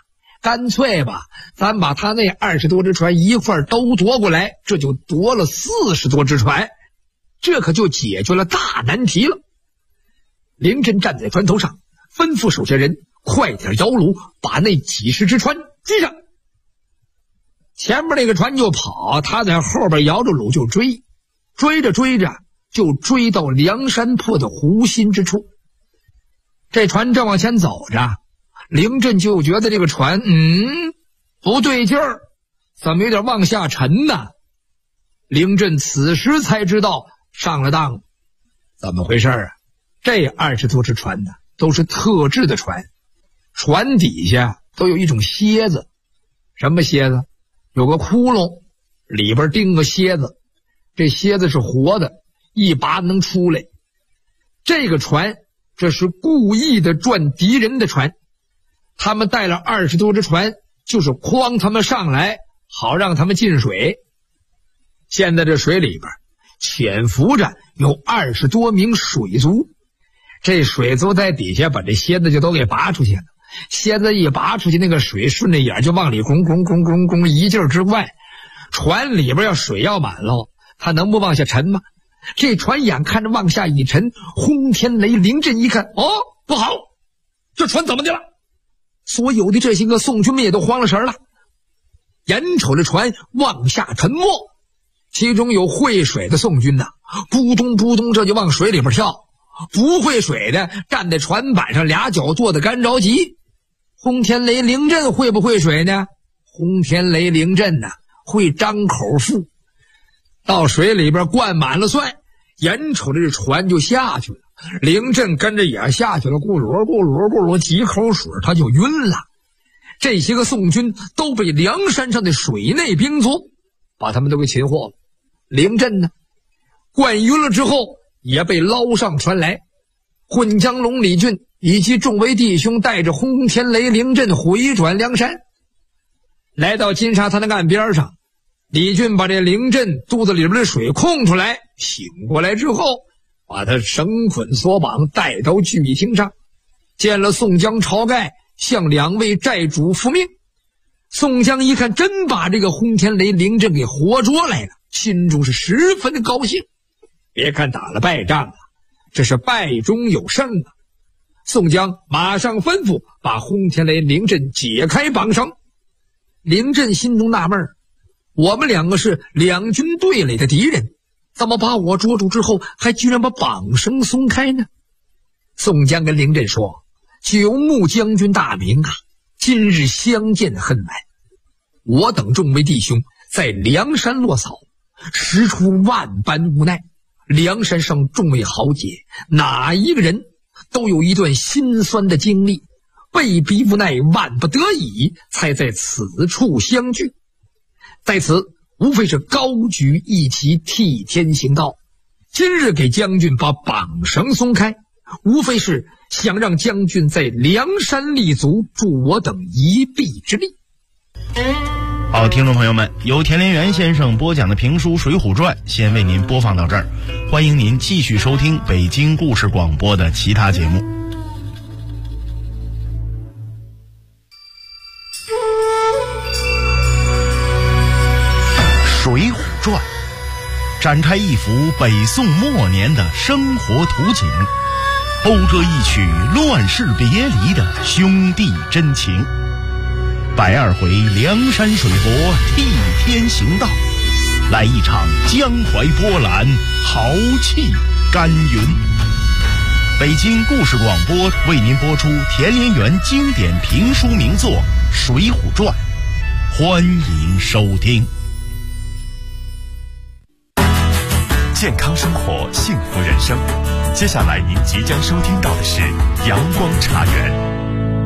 干脆吧，咱把他那20多只船一块都夺过来，这就夺了40多只船，这可就解决了大难题了。凌震站在船头上，吩咐手下人快点摇橹，把那几十只船追上。前面那个船就跑，他在后边摇着橹就追，追着追着就追到梁山泊的湖心之处。这船正往前走着，凌震就觉得这个船不对劲儿，怎么有点往下沉呢？凌震此时才知道上了当。怎么回事啊？这20多只船呢，都是特制的船，船底下都有一种楔子。什么楔子？有个窟窿，里边钉个楔子，这楔子是活的，一拔能出来。这个船这是故意的赚敌人的船，他们带了20多只船，就是诓他们上来，好让他们进水。现在这水里边潜伏着有20多名水族，这水族在底下把这楔子就都给拔出去了，楔子一拔出去，那个水顺着眼就往里拱一劲儿之外，船里边要水要满了，它能不往下沉吗？这船眼看着往下一沉，轰天雷凌震一看，不好，这船怎么的了？所有的这些个宋军们也都慌了神了，眼瞅着船往下沉没，其中有会水的宋军呐，扑通扑通这就往水里边跳，不会水的站在船板上，俩脚跺得干着急。轰天雷凌震会不会水呢？轰天雷凌震呢，会张口腹，到水里边灌满了蒜，眼瞅着这船就下去了，凌震跟着也下去了，咕噜几口水他就晕了。这些个宋军都被梁山上的水内兵卒把他们都给擒获了。凌震呢，灌晕了之后也被捞上船来。混江龙李俊以及众位弟兄带着轰天雷凌震回转梁山，来到金沙滩的岸边上，李俊把这凌震肚子里边的水控出来，醒过来之后把他绳捆索绑，带到聚义厅上，见了宋江、晁盖，向2位寨主复命。宋江一看真把这个轰天雷凌震给活捉来了，心中是十分的高兴。别看打了败仗了，这是败中有胜啊！宋江马上吩咐把轰天雷凌震解开绑绳。凌震心中纳闷，我们2个是2军对垒的敌人，怎么把我捉住之后还居然把绑绳松开呢？宋江跟凌震说，久慕将军大名啊，今日相见恨晚，我等众位弟兄在梁山落草，实出万般无奈，梁山上众位豪杰哪一个人都有一段心酸的经历，被逼无奈，万不得已才在此处相聚，在此无非是高举义旗，替天行道。今日给将军把绑绳松开，无非是想让将军在梁山立足，助我等一臂之力。 好，听众朋友们，由田连元先生播讲的评书《水浒传》先为您播放到这儿，欢迎您继续收听北京故事广播的其他节目。《水浒传》展开一幅北宋末年的生活图景，勾着一曲乱世别离的兄弟真情。102回梁山水泊替天行道，来一场江淮波澜，豪气干云。北京故事广播为您播出田连元经典评书名作《水浒传》，欢迎收听。 健康生活，幸福人生。接下来您即将收听到的是阳光茶园。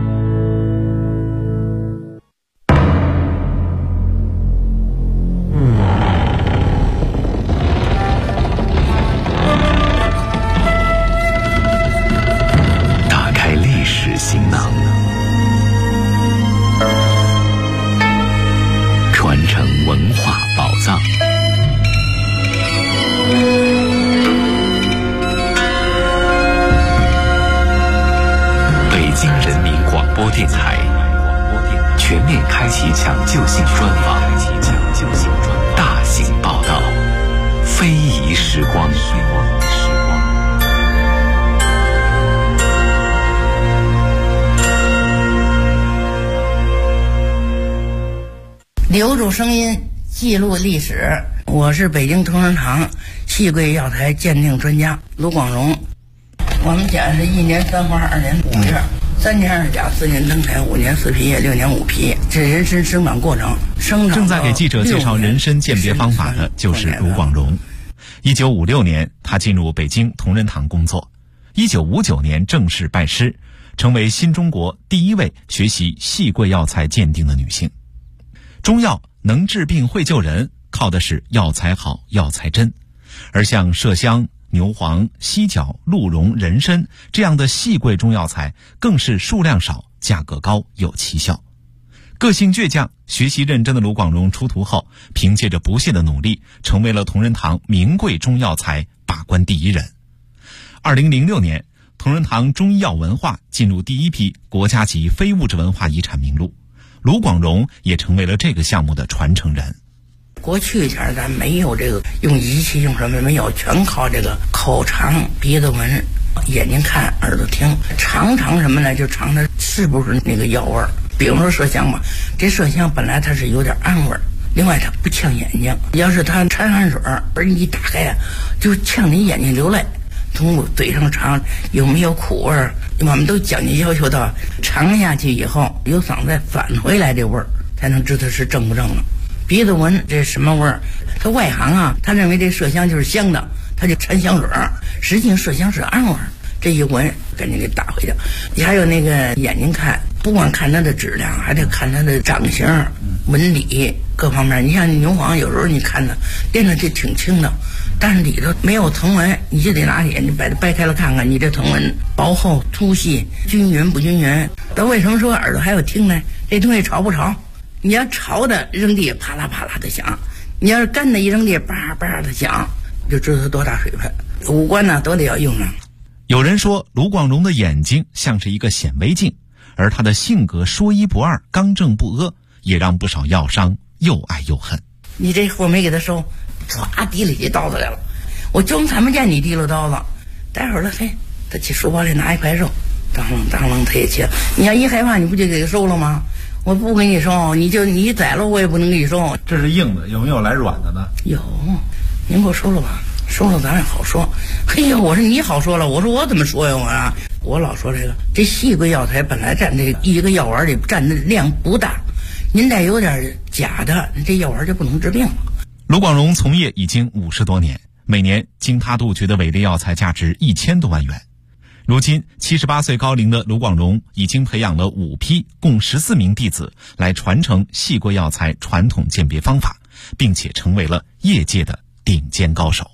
打开历史行囊，传承文化宝藏。北京人民广播电台全面开启抢救性专访，大型报道，非遗时光。 留住声音，记录历史。我是北京同仁堂戏柜药材鉴定专家卢广荣。我们讲是1年3花2年5月，3年2甲4年登台5年4皮叶6年5皮，这人参生长过程。 正在给记者介绍人参鉴别方法的就是卢广荣。1956年，他进入北京同仁堂工作。1959年正式拜师，成为新中国第一位学习戏柜药材鉴定的女性。中药能治病会救人，靠的是药材好、药材真。而像麝香、牛黄、犀角、鹿茸、人参这样的细贵中药材，更是数量少、价格高、有奇效。个性倔强、学习认真的卢广荣出徒后，凭借着不懈的努力，成为了同仁堂名贵中药材把关第一人。2006年，同仁堂中医药文化进入第一批国家级非物质文化遗产名录，卢广荣也成为了这个项目的传承人。 过去一点咱没有这个用仪器用什么没有，全靠这个口尝、鼻子闻、眼睛看、耳朵听，尝什么呢？就尝它是不是那个药味儿。比如说麝香吧，这麝香本来它是有点暗味儿，另外它不呛眼睛。要是它掺汗水而你一打开啊，就呛你眼睛流泪。从嘴上尝有没有苦味儿，我们都讲究要求到尝下去以后由嗓子再返回来这味儿，才能知道是正不正了。鼻子闻这什么味儿？他外行啊，他认为这麝香就是香的，他就掺香水儿，实际上麝香是暗味儿。这一闻赶紧给打回去。你还有那个眼睛看，不光看它的质量，还得看它的长形、纹理各方面。你像牛黄，有时候你看它练的就挺轻的，但是里头没有藤纹，你就得拿眼睛把它掰开了看看，你这藤纹薄厚、粗细、均匀不均匀。但为什么说耳朵还有听呢？这东西潮不潮？你要潮的扔地啪啦啪啦的响，你要是干的一扔地叭叭的响，就知道它多大水分。五官呢都得要用上。 有人说卢广荣的眼睛像是一个显微镜，而他的性格说一不二、刚正不阿，也让不少药商又爱又恨。 你这货没给他收，唰提里起刀子来了，我装看不见你提溜刀子，待会儿了嘿，他去书包里拿一块肉，当啷他也切。你要一害怕，你不就给他收了吗？我不给你收，你宰了我也不能给你收。 这是硬的，有没有来软的呢？ 有，您给我收了吧，收了咱也好说。嘿呀，我说你好说了，我说我怎么说呀？我老说这细贵药材本来占这一个药丸里占的量不大，您再有点假的，这药丸就不能治病了。 卢广荣从业已经50多年，每年经他杜绝的伪劣药材价值1000多万元。如今78岁高龄的卢广荣已经培养了5批共14名弟子来传承细贵药材传统鉴别方法，并且成为了业界的顶尖高手。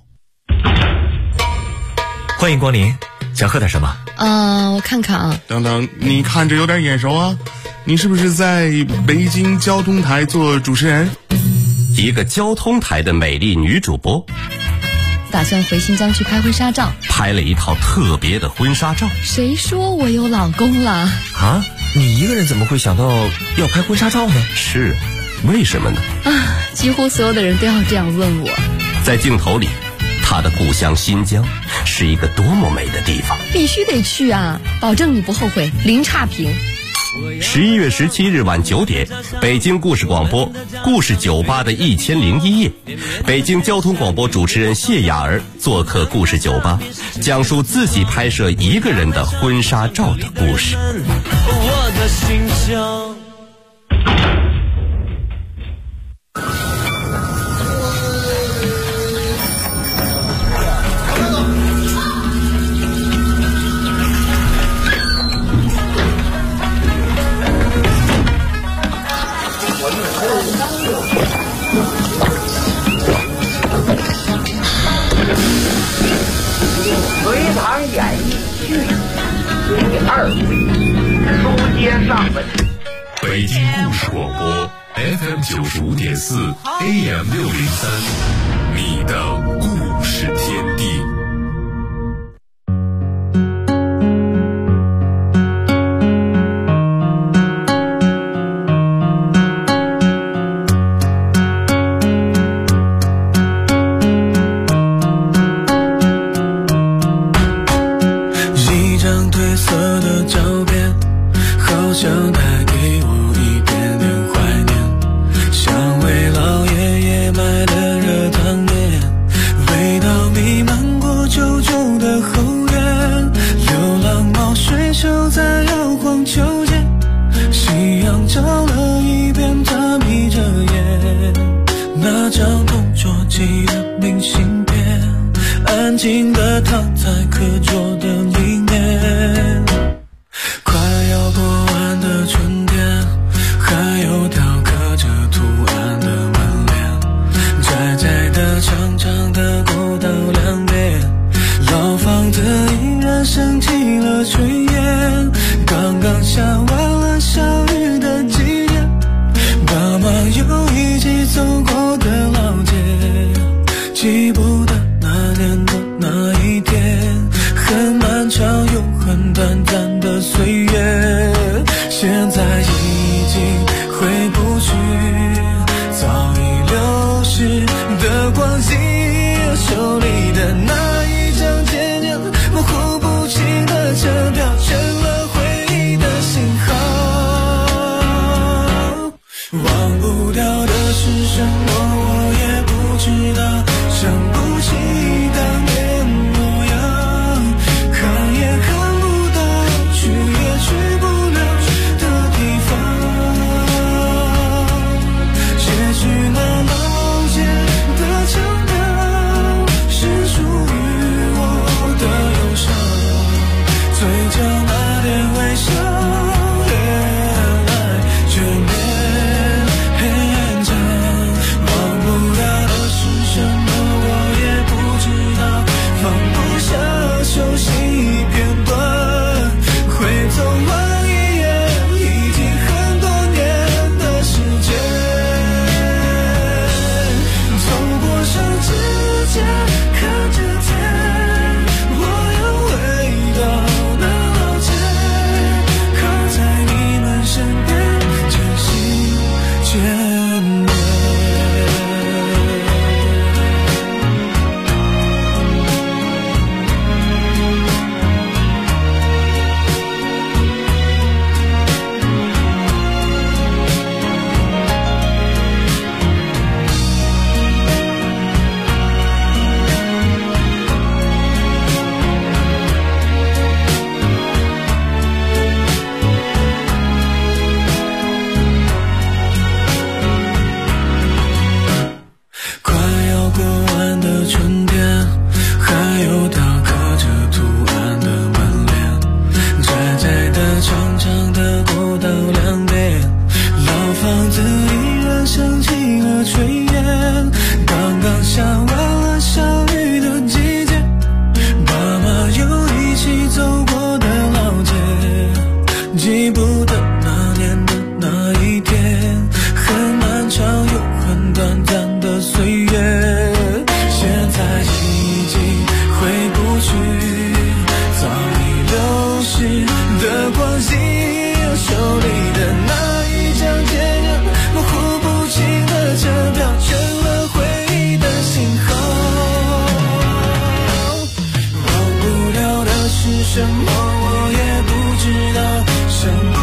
欢迎光临，想喝点什么？ 我看看啊。 等等，你看着有点眼熟啊，你是不是在北京交通台做主持人？ 一个交通台的美丽女主播， 打算回新疆去拍婚纱照， 拍了一套特别的婚纱照。 谁说我有老公了？ 啊，你一个人怎么会想到要拍婚纱照呢？ 是，为什么呢？ 几乎所有的人都要这样问我。 在镜头里，他的故乡新疆是一个多么美的地方， 必须得去啊，保证你不后悔，零差评。 11月17日晚9点，北京故事广播故事酒吧的1001夜，北京交通广播主持人谢雅儿做客故事酒吧，讲述自己拍摄一个人的婚纱照的故事。 我的心香。 隋唐演义续第2回，书接上文。 北京故事广播 FM 95.4 AM 603，你的故事天地。 刻的照片，好像带给我一点点怀念，像为老爷爷买的热汤面，味道弥漫过旧旧的后院，流浪猫睡熟在摇晃秋千，夕阳照了一遍，他眯着眼，那张同桌寄的明信片，安静地躺在课桌的里面。快要过完的春天，还有雕刻着图案的门帘，窄窄的长长的过道两边，老房子依然升起了炊烟，刚刚下完了小雨的季节，爸妈又一起走过的老街，记不得那年的那一天，很漫长又很短暂的岁月，现在已经回不去早已流逝的光景，手里的那一张渐渐模糊不清的车票，成了回忆的信号。忘不掉的是什么我也不知道，想不起当年模样，看也看不到，去也去不了的地方，也许那老街的腔调是属于我的忧伤，嘴角那点微笑越来越绵长，忘不了的是什么我也不知道，放不下熟悉片段，会走完一夜已经很多年的时间，走过上指尖看着天，我要回到那老街，靠在你们身边渐行渐远。快要过完的春天，还有雕刻着图案的门帘，窄窄的长长的过道两边，老房子依然升起了炊烟，刚刚下完了小雨的季节，爸妈又一起走过的老街，记不得那年的那一天，很漫长又很短暂的岁月，现在已经回不去早已流逝的光景，手里的那一张渐渐模糊不清的车票，成了回忆的信号。忘不了的是什么我也不知道，